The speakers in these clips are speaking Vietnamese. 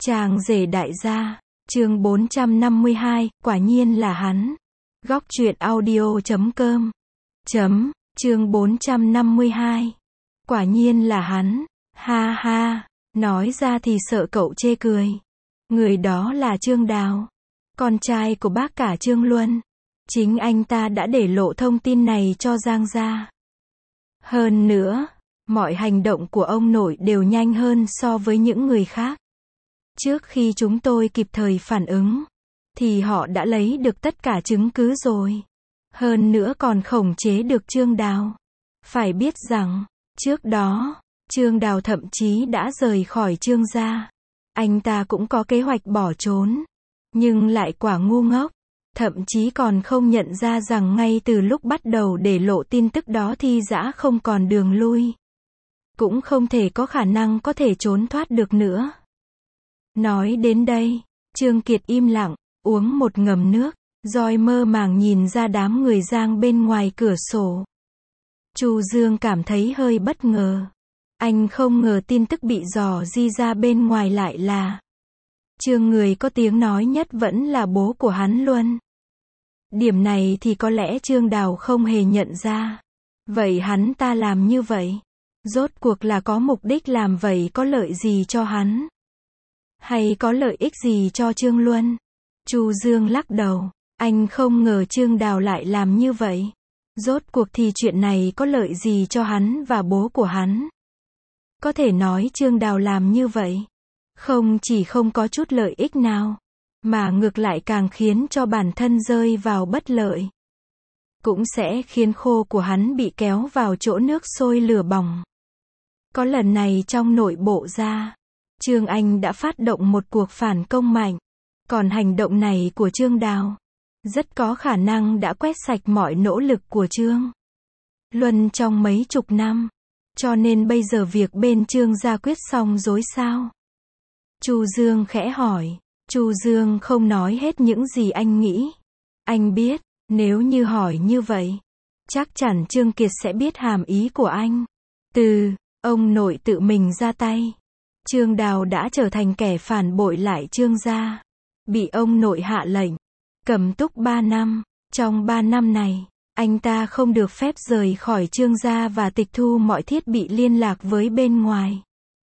Chàng rể đại gia, chương 452, quả nhiên là hắn. Góc truyện audio.com chương 452. Quả nhiên là hắn, ha ha, nói ra thì sợ cậu chê cười. Người đó là Trương Đào, con trai của bác cả Trương Luân. Chính anh ta đã để lộ thông tin này cho Giang gia. Hơn nữa, mọi hành động của ông nội đều nhanh hơn so với những người khác. Trước khi chúng tôi kịp thời phản ứng, thì họ đã lấy được tất cả chứng cứ rồi. Hơn nữa còn khống chế được Trương Đào. Phải biết rằng, trước đó, Trương Đào thậm chí đã rời khỏi Trương gia. Anh ta cũng có kế hoạch bỏ trốn, nhưng lại quả ngu ngốc. Thậm chí còn không nhận ra rằng ngay từ lúc bắt đầu để lộ tin tức đó Thi Dã không còn đường lui. Cũng không thể có khả năng có thể trốn thoát được nữa. Nói đến đây, Trương Kiệt im lặng, uống một ngụm nước, rồi mơ màng nhìn ra đám người Giang bên ngoài cửa sổ. Chu Dương cảm thấy hơi bất ngờ. Anh không ngờ tin tức bị dò di ra bên ngoài lại là Trương người có tiếng nói nhất vẫn là bố của hắn luôn. Điểm này thì có lẽ Trương Đào không hề nhận ra. Vậy hắn ta làm như vậy, rốt cuộc là có mục đích làm vậy có lợi gì cho hắn? Hay có lợi ích gì cho Trương Luân? Chu Dương lắc đầu, anh không ngờ Trương Đào lại làm như vậy. Rốt cuộc thì chuyện này có lợi gì cho hắn và bố của hắn? Có thể nói Trương Đào làm như vậy, không chỉ không có chút lợi ích nào, mà ngược lại càng khiến cho bản thân rơi vào bất lợi. Cũng sẽ khiến khô của hắn bị kéo vào chỗ nước sôi lửa bỏng. Có lần này trong nội bộ gia, Trương Anh đã phát động một cuộc phản công mạnh. Còn hành động này của Trương Đào, rất có khả năng đã quét sạch mọi nỗ lực của Trương Luân trong mấy chục năm. Cho nên bây giờ việc bên Trương gia quyết xong rối sao? Chu Dương khẽ hỏi. Chu Dương không nói hết những gì anh nghĩ. Anh biết, nếu như hỏi như vậy, chắc chắn Trương Kiệt sẽ biết hàm ý của anh. Từ ông nội tự mình ra tay, Trương Đào đã trở thành kẻ phản bội lại Trương gia. Bị ông nội hạ lệnh cầm túc 3 năm. Trong 3 năm này, anh ta không được phép rời khỏi Trương gia và tịch thu mọi thiết bị liên lạc với bên ngoài.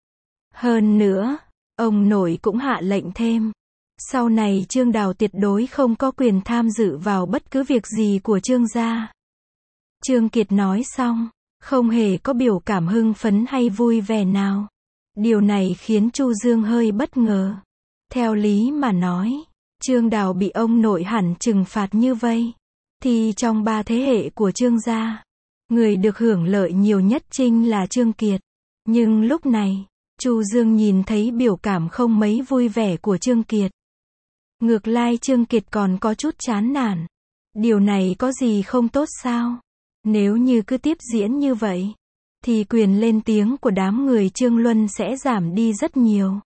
Hơn nữa, ông nội cũng hạ lệnh thêm, sau này Trương Đào tuyệt đối không có quyền tham dự vào bất cứ việc gì của Trương gia. Trương Kiệt nói xong, không hề có biểu cảm hưng phấn hay vui vẻ nào. Điều này khiến Chu Dương hơi bất ngờ. Theo lý mà nói, Trương Đào bị ông nội hẳn trừng phạt như vậy, thì trong 3 thế hệ của Trương gia, người được hưởng lợi nhiều nhất chính là Trương Kiệt. Nhưng lúc này, Chu Dương nhìn thấy biểu cảm không mấy vui vẻ của Trương Kiệt. Ngược lại Trương Kiệt còn có chút chán nản. Điều này có gì không tốt sao? Nếu như cứ tiếp diễn như vậy, thì quyền lên tiếng của đám người Trương Luân sẽ giảm đi rất nhiều.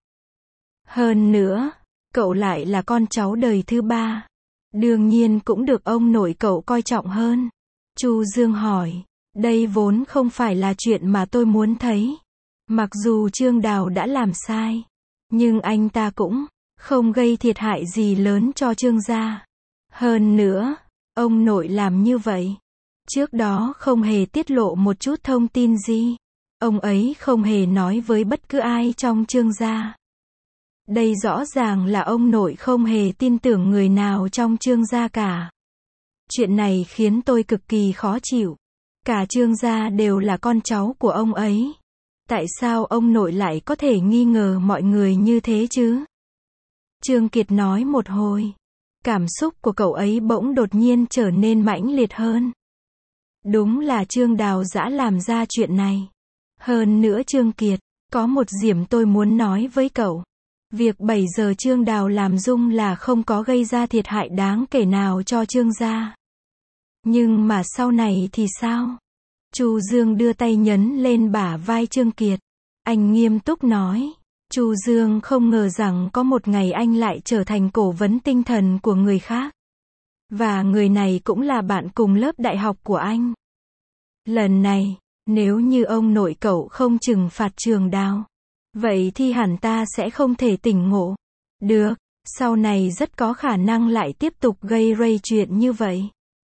Hơn nữa, cậu lại là con cháu đời thứ 3. Đương nhiên cũng được ông nội cậu coi trọng hơn. Chu Dương hỏi, đây vốn không phải là chuyện mà tôi muốn thấy. Mặc dù Trương Đào đã làm sai, nhưng anh ta cũng không gây thiệt hại gì lớn cho Trương gia. Hơn nữa, ông nội làm như vậy, trước đó không hề tiết lộ một chút thông tin gì. Ông ấy không hề nói với bất cứ ai trong Trương gia. Đây rõ ràng là ông nội không hề tin tưởng người nào trong Trương gia cả. Chuyện này khiến tôi cực kỳ khó chịu. Cả Trương gia đều là con cháu của ông ấy. Tại sao ông nội lại có thể nghi ngờ mọi người như thế chứ? Trương Kiệt nói một hồi. Cảm xúc của cậu ấy bỗng đột nhiên trở nên mãnh liệt hơn. Đúng là Trương Đào dã làm ra chuyện này. Hơn nữa Trương Kiệt, có một điểm tôi muốn nói với cậu. Việc 7 giờ Trương Đào làm dung là không có gây ra thiệt hại đáng kể nào cho Trương gia. Nhưng mà sau này thì sao? Chu Dương đưa tay nhấn lên bả vai Trương Kiệt. Anh nghiêm túc nói. Chu Dương không ngờ rằng có một ngày anh lại trở thành cố vấn tinh thần của người khác. Và người này cũng là bạn cùng lớp đại học của anh. Lần này, nếu như ông nội cậu không trừng phạt Trương Đào, Vậy thì hẳn ta sẽ không thể tỉnh ngộ được, sau này rất có khả năng lại tiếp tục gây rây chuyện như vậy.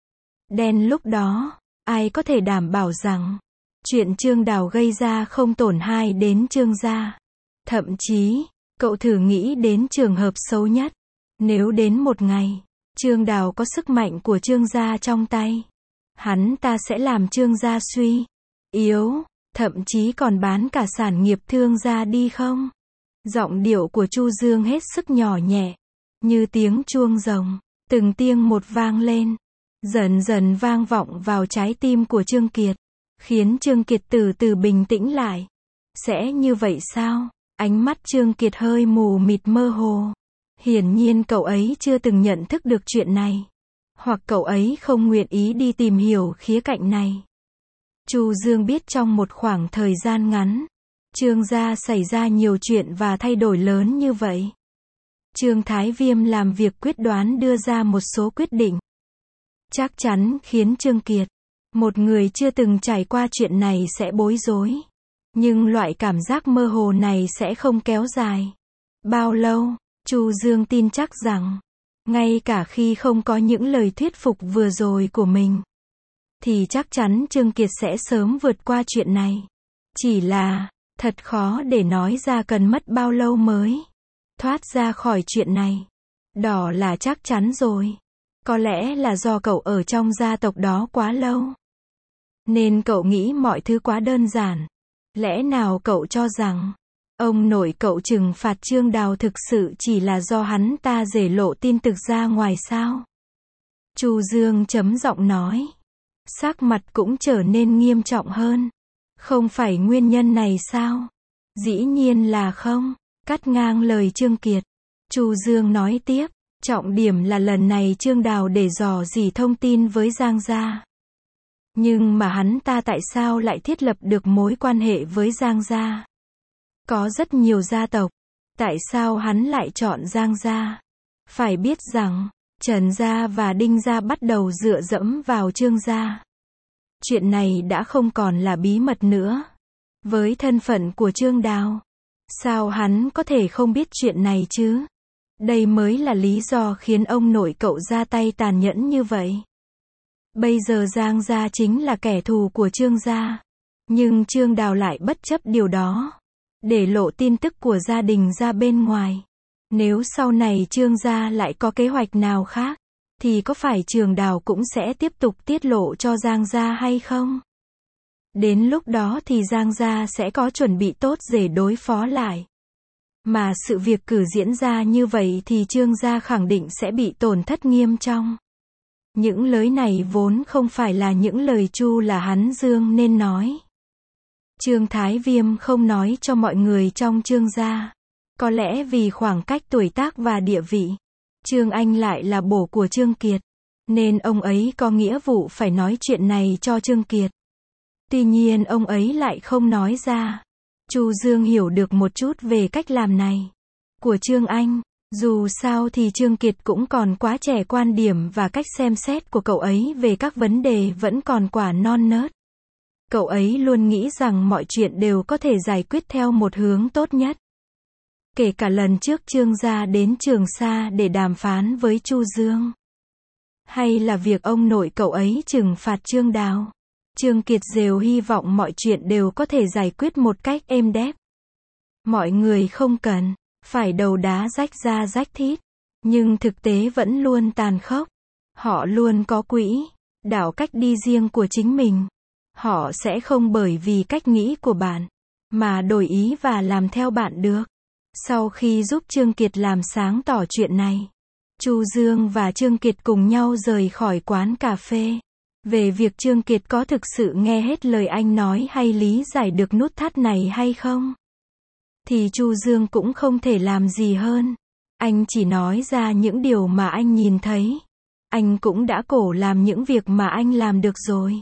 Đến lúc đó, ai có thể đảm bảo rằng chuyện Trương Đào gây ra không tổn hại đến Trương gia. Thậm chí, cậu thử nghĩ đến trường hợp xấu nhất. Nếu đến một ngày, Trương Đào có sức mạnh của Trương gia trong tay, hắn ta sẽ làm Trương gia suy yếu, thậm chí còn bán cả sản nghiệp Thương gia đi không? Giọng điệu của Chu Dương hết sức nhỏ nhẹ, như tiếng chuông rồng, từng tiếng một vang lên, dần dần vang vọng vào trái tim của Trương Kiệt, khiến Trương Kiệt từ từ bình tĩnh lại. Sẽ như vậy sao? Ánh mắt Trương Kiệt hơi mù mịt mơ hồ. Hiển nhiên cậu ấy chưa từng nhận thức được chuyện này, hoặc cậu ấy không nguyện ý đi tìm hiểu khía cạnh này. Chu Dương biết trong một khoảng thời gian ngắn, Trương gia xảy ra nhiều chuyện và thay đổi lớn như vậy. Trương Thái Viêm làm việc quyết đoán đưa ra một số quyết định, chắc chắn khiến Trương Kiệt, một người chưa từng trải qua chuyện này sẽ bối rối. Nhưng loại cảm giác mơ hồ này sẽ không kéo dài bao lâu. Chu Dương tin chắc rằng, ngay cả khi không có những lời thuyết phục vừa rồi của mình, thì chắc chắn Trương Kiệt sẽ sớm vượt qua chuyện này. Chỉ là, thật khó để nói ra cần mất bao lâu mới thoát ra khỏi chuyện này. Đó là chắc chắn rồi. Có lẽ là do cậu ở trong gia tộc đó quá lâu, nên cậu nghĩ mọi thứ quá đơn giản. Lẽ nào cậu cho rằng ông nội cậu trừng phạt Trương Đào thực sự chỉ là do hắn ta giể lộ tin tức ra ngoài sao? Chu Dương chấm giọng nói. Sắc mặt cũng trở nên nghiêm trọng hơn. Không phải nguyên nhân này sao? Dĩ nhiên là không. Cắt ngang lời Trương Kiệt, Chu Dương nói tiếp. Trọng điểm là lần này Trương Đào để dò dỉ thông tin với Giang gia. Nhưng mà hắn ta tại sao lại thiết lập được mối quan hệ với Giang gia? Có rất nhiều gia tộc, tại sao hắn lại chọn Giang gia? Phải biết rằng, Trần gia và Đinh gia bắt đầu dựa dẫm vào Trương gia. Chuyện này đã không còn là bí mật nữa. Với thân phận của Trương Đào, sao hắn có thể không biết chuyện này chứ? Đây mới là lý do khiến ông nội cậu ra tay tàn nhẫn như vậy. Bây giờ Giang gia chính là kẻ thù của Trương gia. Nhưng Trương Đào lại bất chấp điều đó, để lộ tin tức của gia đình ra bên ngoài. Nếu sau này Trương gia lại có kế hoạch nào khác, thì có phải Trương Đào cũng sẽ tiếp tục tiết lộ cho Giang gia hay không? Đến lúc đó thì Giang gia sẽ có chuẩn bị tốt để đối phó lại. Mà sự việc cử diễn ra như vậy thì Trương gia khẳng định sẽ bị tổn thất nghiêm trọng. Những lời này vốn không phải là những lời Chu là hắn Dương nên nói. Trương Thái Viêm không nói cho mọi người trong Trương gia. Có lẽ vì khoảng cách tuổi tác và địa vị, Trương Anh lại là bổ của Trương Kiệt, nên ông ấy có nghĩa vụ phải nói chuyện này cho Trương Kiệt. Tuy nhiên ông ấy lại không nói ra. Chu Dương hiểu được một chút về cách làm này của Trương Anh. Dù sao thì Trương Kiệt cũng còn quá trẻ, quan điểm và cách xem xét của cậu ấy về các vấn đề vẫn còn quá non nớt. Cậu ấy luôn nghĩ rằng mọi chuyện đều có thể giải quyết theo một hướng tốt nhất. Kể cả lần trước Trương gia đến Trường Sa để đàm phán với Chu Dương. Hay là việc ông nội cậu ấy trừng phạt Trương Đào. Trương Kiệt đều hy vọng mọi chuyện đều có thể giải quyết một cách êm đẹp. Mọi người không cần phải đầu đá rách da rách thít. Nhưng thực tế vẫn luôn tàn khốc. Họ luôn có quỹ đạo cách đi riêng của chính mình. Họ sẽ không bởi vì cách nghĩ của bạn mà đổi ý và làm theo bạn được. Sau khi giúp Trương Kiệt làm sáng tỏ chuyện này, Chu Dương và Trương Kiệt cùng nhau rời khỏi quán cà phê. Về việc Trương Kiệt có thực sự nghe hết lời anh nói hay lý giải được nút thắt này hay không, thì Chu Dương cũng không thể làm gì hơn. Anh chỉ nói ra những điều mà anh nhìn thấy. Anh cũng đã cố làm những việc mà anh làm được rồi.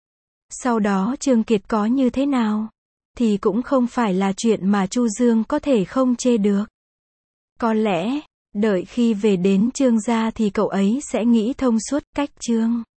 Sau đó Trương Kiệt có như thế nào, thì cũng không phải là chuyện mà Chu Dương có thể không chê được. Có lẽ, đợi khi về đến Trương gia thì cậu ấy sẽ nghĩ thông suốt cách Trương